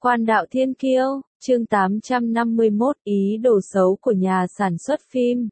Quan đạo thiên kiêu, chương 851, ý đồ xấu của nhà sản xuất phim.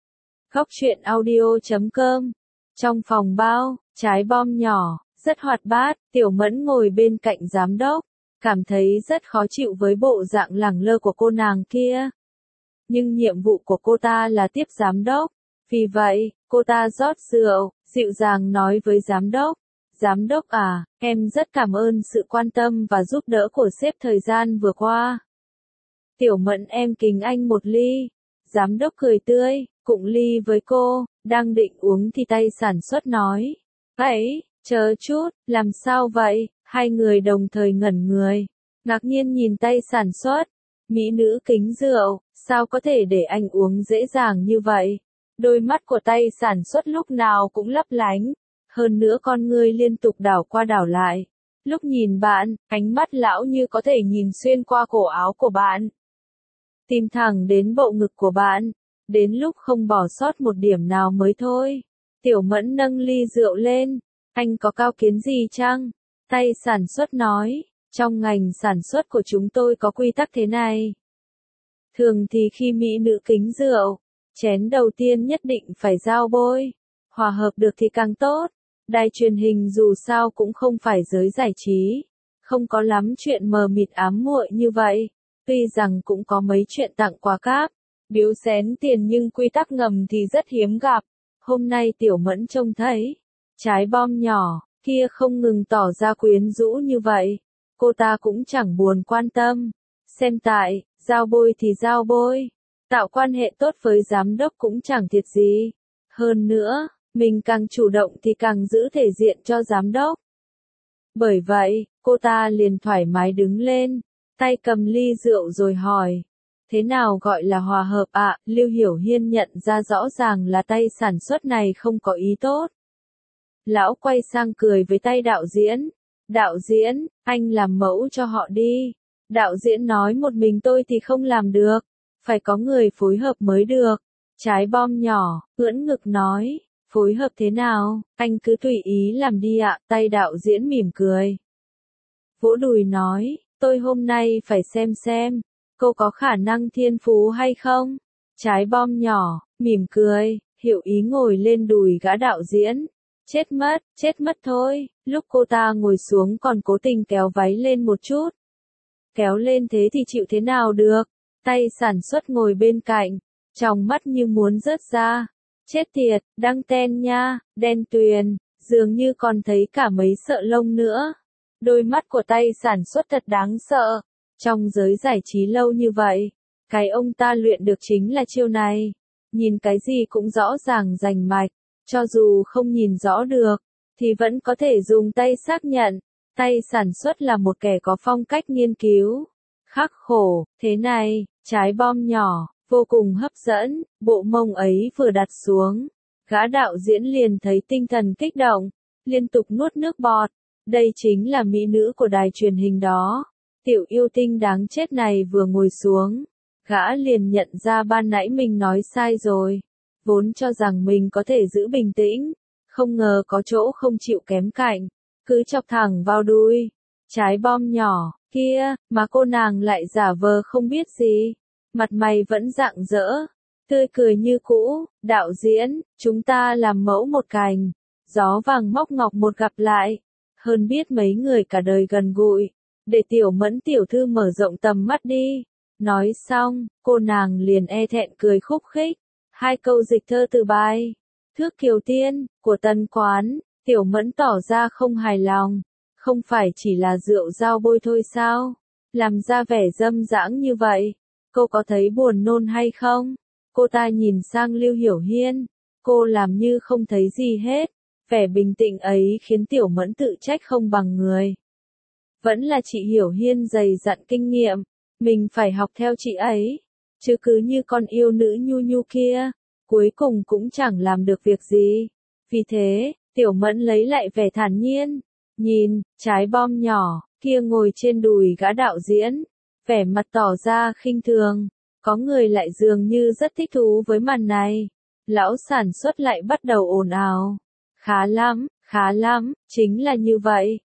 Góc truyện audio.com. Trong phòng bao, trái bom nhỏ, rất hoạt bát, Tiểu Mẫn ngồi bên cạnh giám đốc, cảm thấy rất khó chịu với bộ dạng lẳng lơ của cô nàng kia. Nhưng nhiệm vụ của cô ta là tiếp giám đốc, vì vậy, cô ta rót rượu, dịu dàng nói với giám đốc. Giám đốc à, em rất cảm ơn sự quan tâm và giúp đỡ của sếp thời gian vừa qua. Tiểu Mẫn em kính anh một ly. Giám đốc cười tươi, cụng ly với cô, đang định uống thì tay sản xuất nói. Ấy, chờ chút, làm sao vậy? Hai người đồng thời ngẩn người, ngạc nhiên nhìn tay sản xuất. Mỹ nữ kính rượu, sao có thể để anh uống dễ dàng như vậy? Đôi mắt của tay sản xuất lúc nào cũng lấp lánh. Hơn nữa con ngươi liên tục đảo qua đảo lại. Lúc nhìn bạn, ánh mắt lão như có thể nhìn xuyên qua cổ áo của bạn. Tìm thẳng đến bộ ngực của bạn. Đến lúc không bỏ sót một điểm nào mới thôi. Tiểu Mẫn nâng ly rượu lên. Anh có cao kiến gì chăng? Tay sản xuất nói. Trong ngành sản xuất của chúng tôi có quy tắc thế này. Thường thì khi mỹ nữ kính rượu, chén đầu tiên nhất định phải giao bôi. Hòa hợp được thì càng tốt. Đài truyền hình dù sao cũng không phải giới giải trí, không có lắm chuyện mờ mịt ám muội như vậy. Tuy rằng cũng có mấy chuyện tặng quà cáp, biếu xén tiền nhưng quy tắc ngầm thì rất hiếm gặp. Hôm nay Tiểu Mẫn trông thấy, trái bom nhỏ, kia không ngừng tỏ ra quyến rũ như vậy. Cô ta cũng chẳng buồn quan tâm. Xem tại, giao bôi thì giao bôi. Tạo quan hệ tốt với giám đốc cũng chẳng thiệt gì. Hơn nữa, mình càng chủ động thì càng giữ thể diện cho giám đốc. Bởi vậy, cô ta liền thoải mái đứng lên, tay cầm ly rượu rồi hỏi. Thế nào gọi là hòa hợp ạ? Lưu Hiểu Hiên nhận ra rõ ràng là tay sản xuất này không có ý tốt. Lão quay sang cười với tay đạo diễn. Đạo diễn, anh làm mẫu cho họ đi. Đạo diễn nói một mình tôi thì không làm được. Phải có người phối hợp mới được. Trái bom nhỏ, ưỡn ngực nói. Phối hợp thế nào, anh cứ tùy ý làm đi ạ. Tay đạo diễn mỉm cười. Vỗ đùi nói, tôi hôm nay phải xem, cô có khả năng thiên phú hay không? Trái bom nhỏ, mỉm cười, hiểu ý ngồi lên đùi gã đạo diễn. Chết mất thôi. Lúc cô ta ngồi xuống còn cố tình kéo váy lên một chút. Kéo lên thế thì chịu thế nào được? Tay sản xuất ngồi bên cạnh, tròng mắt như muốn rớt ra. Chết tiệt, đăng ten nha, đen tuyền, dường như còn thấy cả mấy sợi lông nữa. Đôi mắt của tay sản xuất thật đáng sợ. Trong giới giải trí lâu như vậy, cái ông ta luyện được chính là chiêu này. Nhìn cái gì cũng rõ ràng rành mạch, cho dù không nhìn rõ được, thì vẫn có thể dùng tay xác nhận. Tay sản xuất là một kẻ có phong cách nghiên cứu, khắc khổ, thế này, trái bom nhỏ. Vô cùng hấp dẫn, bộ mông ấy vừa đặt xuống. Gã đạo diễn liền thấy tinh thần kích động, liên tục nuốt nước bọt. Đây chính là mỹ nữ của đài truyền hình đó. Tiểu yêu tinh đáng chết này vừa ngồi xuống. Gã liền nhận ra ban nãy mình nói sai rồi. Vốn cho rằng mình có thể giữ bình tĩnh. Không ngờ có chỗ không chịu kém cạnh. Cứ chọc thẳng vào đuôi. Trái bom nhỏ, kia, mà cô nàng lại giả vờ không biết gì. Mặt mày vẫn rạng rỡ, tươi cười như cũ. Đạo diễn, chúng ta làm mẫu một cành, gió vàng móc ngọc một gặp lại, hơn biết mấy người cả đời gần gũi. Để Tiểu Mẫn tiểu thư mở rộng tầm mắt đi. Nói xong, cô nàng liền e thẹn cười khúc khích. Hai câu dịch thơ từ bài Thước Kiều Tiên của Tân Quán. Tiểu Mẫn tỏ ra không hài lòng. Không phải chỉ là rượu giao bôi thôi sao? Làm ra vẻ dâm dãng như vậy. Cô có thấy buồn nôn hay không? Cô ta nhìn sang Lưu Hiểu Hiên. Cô làm như không thấy gì hết. Vẻ bình tĩnh ấy khiến Tiểu Mẫn tự trách không bằng người. Vẫn là chị Hiểu Hiên dày dặn kinh nghiệm. Mình phải học theo chị ấy. Chứ cứ như con yêu nữ nhu nhu kia. Cuối cùng cũng chẳng làm được việc gì. Vì thế, Tiểu Mẫn lấy lại vẻ thản nhiên. Nhìn, trái bom nhỏ, kia ngồi trên đùi gã đạo diễn. Vẻ mặt tỏ ra khinh thường. Có người lại dường như rất thích thú với màn này. Lão sản xuất lại bắt đầu ồn ào. Khá lắm, chính là như vậy.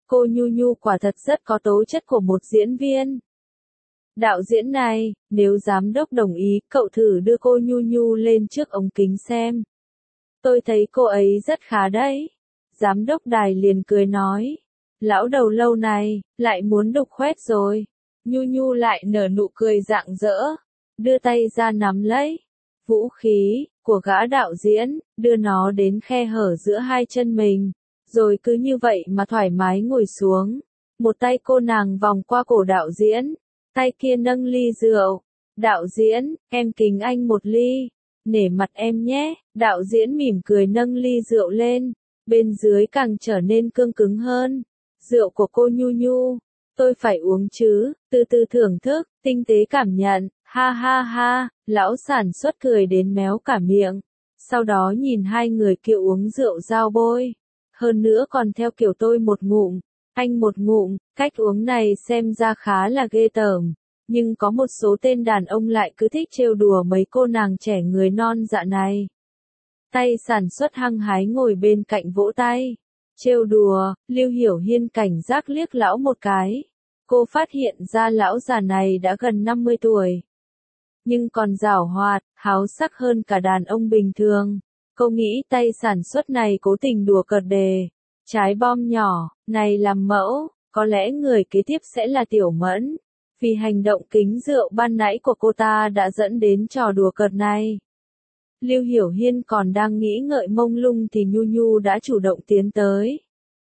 Cô Nhu Nhu quả thật rất có tố chất của một diễn viên. Đạo diễn này, nếu giám đốc đồng ý, cậu thử đưa cô Nhu Nhu lên trước ống kính xem. Tôi thấy cô ấy rất khá đấy. Giám đốc đài liền cười nói. Lão đầu lâu này, lại muốn đục khoét rồi. Nhu Nhu lại nở nụ cười rạng rỡ. Đưa tay ra nắm lấy vũ khí của gã đạo diễn, đưa nó đến khe hở giữa hai chân mình. Rồi cứ như vậy mà thoải mái ngồi xuống. Một tay cô nàng vòng qua cổ đạo diễn. Tay kia nâng ly rượu. Đạo diễn, em kính anh một ly. Nể mặt em nhé. Đạo diễn mỉm cười nâng ly rượu lên. Bên dưới càng trở nên cương cứng hơn. Rượu của cô Nhu Nhu. Tôi phải uống chứ. Từ từ thưởng thức, tinh tế cảm nhận. Ha ha ha. Lão sản xuất cười đến méo cả miệng. Sau đó nhìn hai người kia uống rượu giao bôi. Hơn nữa còn theo kiểu tôi một ngụm, anh một ngụm, cách uống này xem ra khá là ghê tởm. Nhưng có một số tên đàn ông lại cứ thích trêu đùa mấy cô nàng trẻ người non dạ này. Tay sản xuất hăng hái ngồi bên cạnh vỗ tay. Trêu đùa, Lưu Hiểu Hiên cảnh giác liếc lão một cái. Cô phát hiện ra lão già này đã gần 50 tuổi. Nhưng còn giảo hoạt, háo sắc hơn cả đàn ông bình thường. Cô nghĩ tay sản xuất này cố tình đùa cợt đề. Trái bom nhỏ, này làm mẫu, có lẽ người kế tiếp sẽ là Tiểu Mẫn. Vì hành động kính rượu ban nãy của cô ta đã dẫn đến trò đùa cợt này. Lưu Hiểu Hiên còn đang nghĩ ngợi mông lung thì Nhu Nhu đã chủ động tiến tới.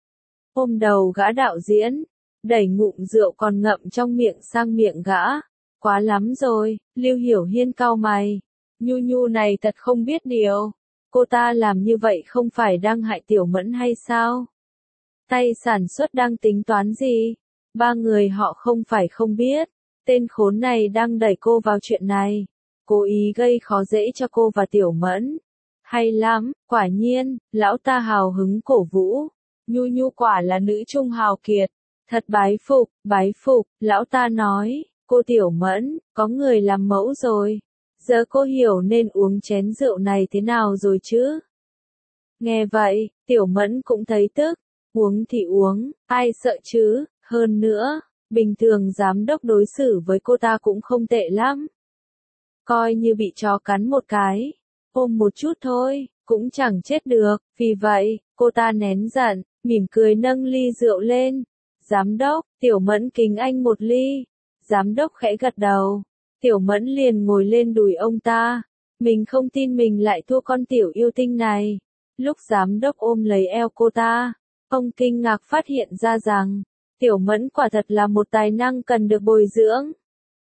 Ôm đầu gã đạo diễn, đẩy ngụm rượu còn ngậm trong miệng sang miệng gã. Quá lắm rồi, Lưu Hiểu Hiên cau mày. Nhu Nhu này thật không biết điều. Cô ta làm như vậy không phải đang hại Tiểu Mẫn hay sao? Tay sản xuất đang tính toán gì? Ba người họ không phải không biết. Tên khốn này đang đẩy cô vào chuyện này. Cố ý gây khó dễ cho cô và Tiểu Mẫn. Hay lắm, quả nhiên, lão ta hào hứng cổ vũ. Nhu Nhu quả là nữ trung hào kiệt. Thật bái phục, lão ta nói. Cô Tiểu Mẫn, có người làm mẫu rồi. Giờ cô hiểu nên uống chén rượu này thế nào rồi chứ? Nghe vậy, Tiểu Mẫn cũng thấy tức. Uống thì uống, ai sợ chứ? Hơn nữa, bình thường giám đốc đối xử với cô ta cũng không tệ lắm. Coi như bị chó cắn một cái. Ôm một chút thôi, cũng chẳng chết được. Vì vậy, cô ta nén giận, mỉm cười nâng ly rượu lên. Giám đốc, Tiểu Mẫn kính anh một ly. Giám đốc khẽ gật đầu. Tiểu Mẫn liền ngồi lên đùi ông ta. Mình không tin mình lại thua con tiểu yêu tinh này. Lúc giám đốc ôm lấy eo cô ta, ông kinh ngạc phát hiện ra rằng, Tiểu Mẫn quả thật là một tài năng cần được bồi dưỡng.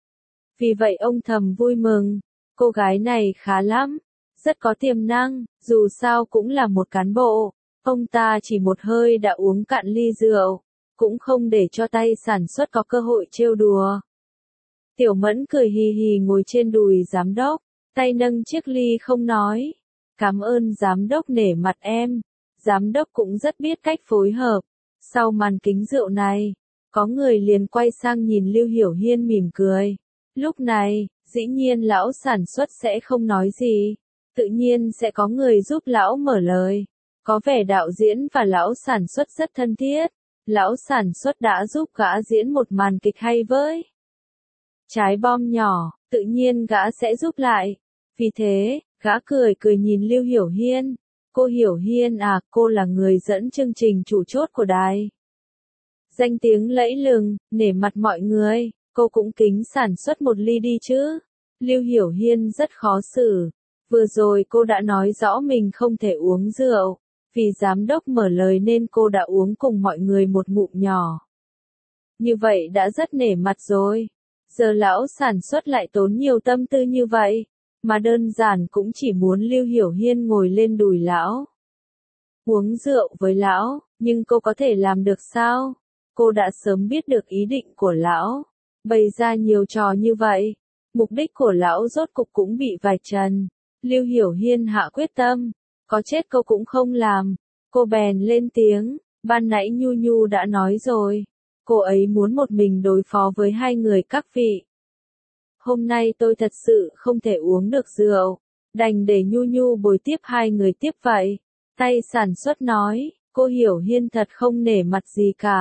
Vì vậy ông thầm vui mừng. Cô gái này khá lắm. Rất có tiềm năng, dù sao cũng là một cán bộ. Ông ta chỉ một hơi đã uống cạn ly rượu. Cũng không để cho tay sản xuất có cơ hội trêu đùa. Tiểu Mẫn cười hì hì ngồi trên đùi giám đốc, tay nâng chiếc ly không nói. Cảm ơn giám đốc nể mặt em. Giám đốc cũng rất biết cách phối hợp. Sau màn kính rượu này, có người liền quay sang nhìn Lưu Hiểu Hiên mỉm cười. Lúc này, dĩ nhiên lão sản xuất sẽ không nói gì. Tự nhiên sẽ có người giúp lão mở lời. Có vẻ đạo diễn và lão sản xuất rất thân thiết. Lão sản xuất đã giúp gã diễn một màn kịch hay với trái bom nhỏ, tự nhiên gã sẽ giúp lại. Vì thế, gã cười cười nhìn Lưu Hiểu Hiên. Cô Hiểu Hiên à, cô là người dẫn chương trình chủ chốt của đài. Danh tiếng lẫy lừng, nể mặt mọi người, cô cũng kính sản xuất một ly đi chứ. Lưu Hiểu Hiên rất khó xử. Vừa rồi cô đã nói rõ mình không thể uống rượu. Vì giám đốc mở lời nên cô đã uống cùng mọi người một ngụm nhỏ. Như vậy đã rất nể mặt rồi. Giờ lão sản xuất lại tốn nhiều tâm tư như vậy, mà đơn giản cũng chỉ muốn Lưu Hiểu Hiên ngồi lên đùi lão. Uống rượu với lão, nhưng cô có thể làm được sao? Cô đã sớm biết được ý định của lão, bày ra nhiều trò như vậy. Mục đích của lão rốt cục cũng bị vạch trần. Lưu Hiểu Hiên hạ quyết tâm, có chết cô cũng không làm. Cô bèn lên tiếng, ban nãy Nhu Nhu đã nói rồi. Cô ấy muốn một mình đối phó với hai người các vị. Hôm nay tôi thật sự không thể uống được rượu. Đành để Nhu Nhu bồi tiếp hai người tiếp vậy. Tay sản xuất nói, cô Hiểu Hiên thật không nể mặt gì cả.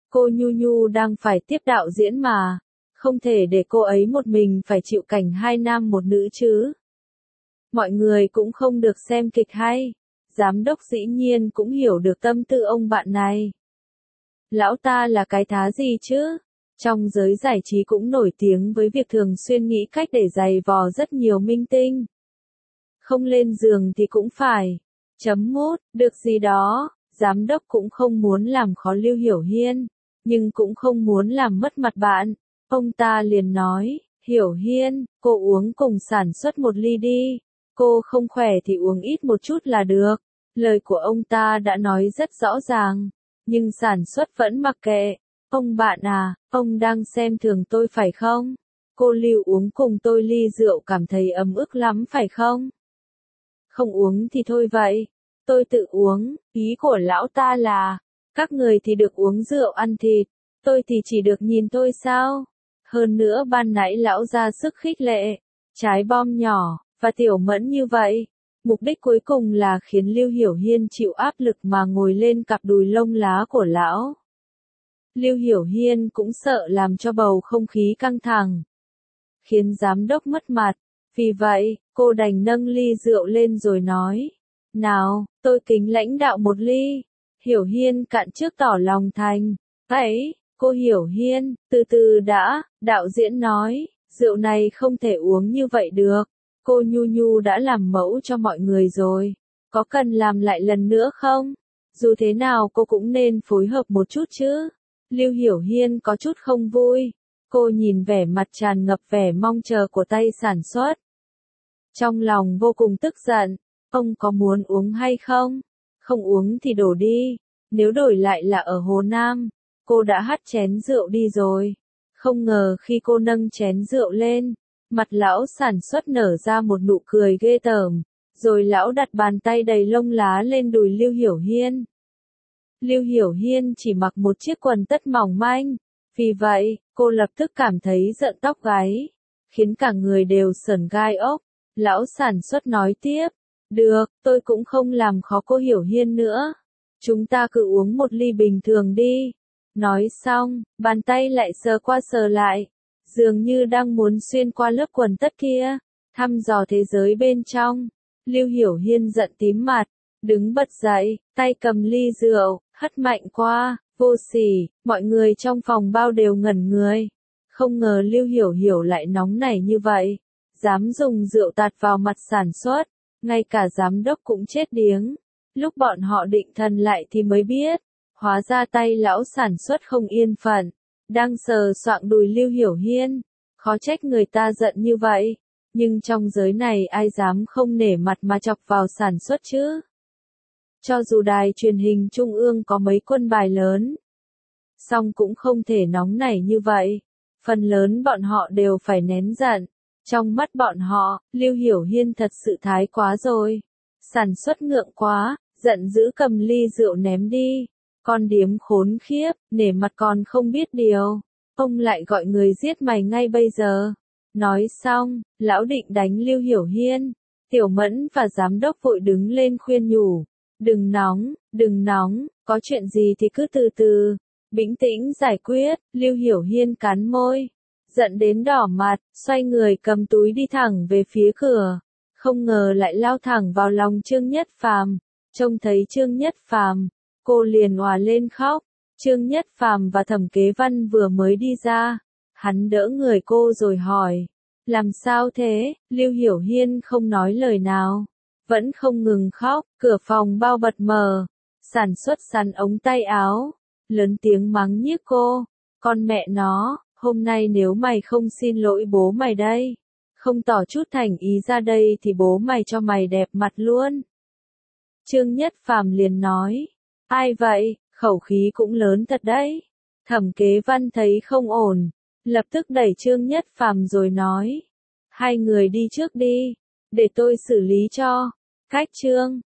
Cô Nhu Nhu đang phải tiếp đạo diễn mà, không thể để cô ấy một mình phải chịu cảnh hai nam một nữ chứ. Mọi người cũng không được xem kịch hay, giám đốc dĩ nhiên cũng hiểu được tâm tư ông bạn này. Lão ta là cái thá gì chứ? Trong giới giải trí cũng nổi tiếng với việc thường xuyên nghĩ cách để giày vò rất nhiều minh tinh. Không lên giường thì cũng phải. Chấm mút, được gì đó, giám đốc cũng không muốn làm khó Lưu Hiểu Hiên, nhưng cũng không muốn làm mất mặt bạn. Ông ta liền nói, Hiểu Hiên, cô uống cùng sản xuất một ly đi. Cô không khỏe thì uống ít một chút là được. Lời của ông ta đã nói rất rõ ràng, nhưng sản xuất vẫn mặc kệ. Ông bạn à, ông đang xem thường tôi phải không? Cô Lưu uống cùng tôi ly rượu cảm thấy ấm ức lắm phải không? Không uống thì thôi vậy. Tôi tự uống, ý của lão ta là, các người thì được uống rượu ăn thịt, tôi thì chỉ được nhìn tôi sao? Hơn nữa ban nãy lão ra sức khích lệ, trái bom nhỏ, và tiểu mẫn như vậy. Mục đích cuối cùng là khiến Lưu Hiểu Hiên chịu áp lực mà ngồi lên cặp đùi lông lá của lão. Lưu Hiểu Hiên cũng sợ làm cho bầu không khí căng thẳng, khiến giám đốc mất mặt. Vì vậy, cô đành nâng ly rượu lên rồi nói, nào, tôi kính lãnh đạo một ly. Hiểu Hiên cạn trước tỏ lòng thành. Ấy, cô Hiểu Hiên, từ từ đã, đạo diễn nói, rượu này không thể uống như vậy được. Cô Nhu Nhu đã làm mẫu cho mọi người rồi, có cần làm lại lần nữa không? Dù thế nào cô cũng nên phối hợp một chút chứ. Lưu Hiểu Hiên có chút không vui. Cô nhìn vẻ mặt tràn ngập vẻ mong chờ của tay sản xuất. Trong lòng vô cùng tức giận. Ông có muốn uống hay không? Không uống thì đổ đi. Nếu đổi lại là ở Hồ Nam, cô đã hắt chén rượu đi rồi. Không ngờ khi cô nâng chén rượu lên, mặt lão sản xuất nở ra một nụ cười ghê tởm. Rồi lão đặt bàn tay đầy lông lá lên đùi Lưu Hiểu Hiên. Lưu Hiểu Hiên chỉ mặc một chiếc quần tất mỏng manh. Vì vậy, cô lập tức cảm thấy giận tóc gáy, khiến cả người đều sởn gai ốc. Lão sản xuất nói tiếp, được, tôi cũng không làm khó cô Hiểu Hiên nữa. Chúng ta cứ uống một ly bình thường đi. Nói xong, bàn tay lại sờ qua sờ lại, dường như đang muốn xuyên qua lớp quần tất kia, thăm dò thế giới bên trong. Lưu Hiểu Hiên giận tím mặt, đứng bật dậy, tay cầm ly rượu, hất mạnh qua, vô sỉ. Mọi người trong phòng bao đều ngẩn người. Không ngờ Lưu Hiểu Hiểu lại nóng nảy như vậy, dám dùng rượu tạt vào mặt sản xuất, ngay cả giám đốc cũng chết điếng. Lúc bọn họ định thần lại thì mới biết, hóa ra tay lão sản xuất không yên phận, đang sờ soạng đùi Lưu Hiểu Hiên. Khó trách người ta giận như vậy, nhưng trong giới này ai dám không nể mặt mà chọc vào sản xuất chứ? Cho dù đài truyền hình trung ương có mấy quân bài lớn, song cũng không thể nóng nảy như vậy. Phần lớn bọn họ đều phải nén giận. Trong mắt bọn họ, Lưu Hiểu Hiên thật sự thái quá rồi. Sản xuất ngượng quá, giận dữ cầm ly rượu ném đi. Con điếm khốn khiếp, nể mặt còn không biết điều. Ông lại gọi người giết mày ngay bây giờ. Nói xong, lão định đánh Lưu Hiểu Hiên. Tiểu Mẫn và giám đốc vội đứng lên khuyên nhủ. Đừng nóng, có chuyện gì thì cứ từ từ. Bình tĩnh giải quyết. Lưu Hiểu Hiên cắn môi, giận đến đỏ mặt, xoay người cầm túi đi thẳng về phía cửa. Không ngờ lại lao thẳng vào lòng Trương Nhất Phàm. Trông thấy Trương Nhất Phàm, cô liền òa lên khóc. Trương Nhất Phàm và Thẩm Kế Văn vừa mới đi ra. Hắn đỡ người cô rồi hỏi, làm sao thế? Lưu Hiểu Hiên không nói lời nào, vẫn không ngừng khóc. Cửa phòng bao bật mở, sản xuất sắn ống tay áo, lớn tiếng mắng nhiếc cô. Con mẹ nó, hôm nay nếu mày không xin lỗi bố mày đây, không tỏ chút thành ý ra đây thì bố mày cho mày đẹp mặt luôn. Trương Nhất Phàm liền nói, ai vậy, khẩu khí cũng lớn thật đấy. Thẩm Kế Văn thấy không ổn, lập tức đẩy Trương Nhất Phàm rồi nói, hai người đi trước đi, để tôi xử lý cho. Cách Trương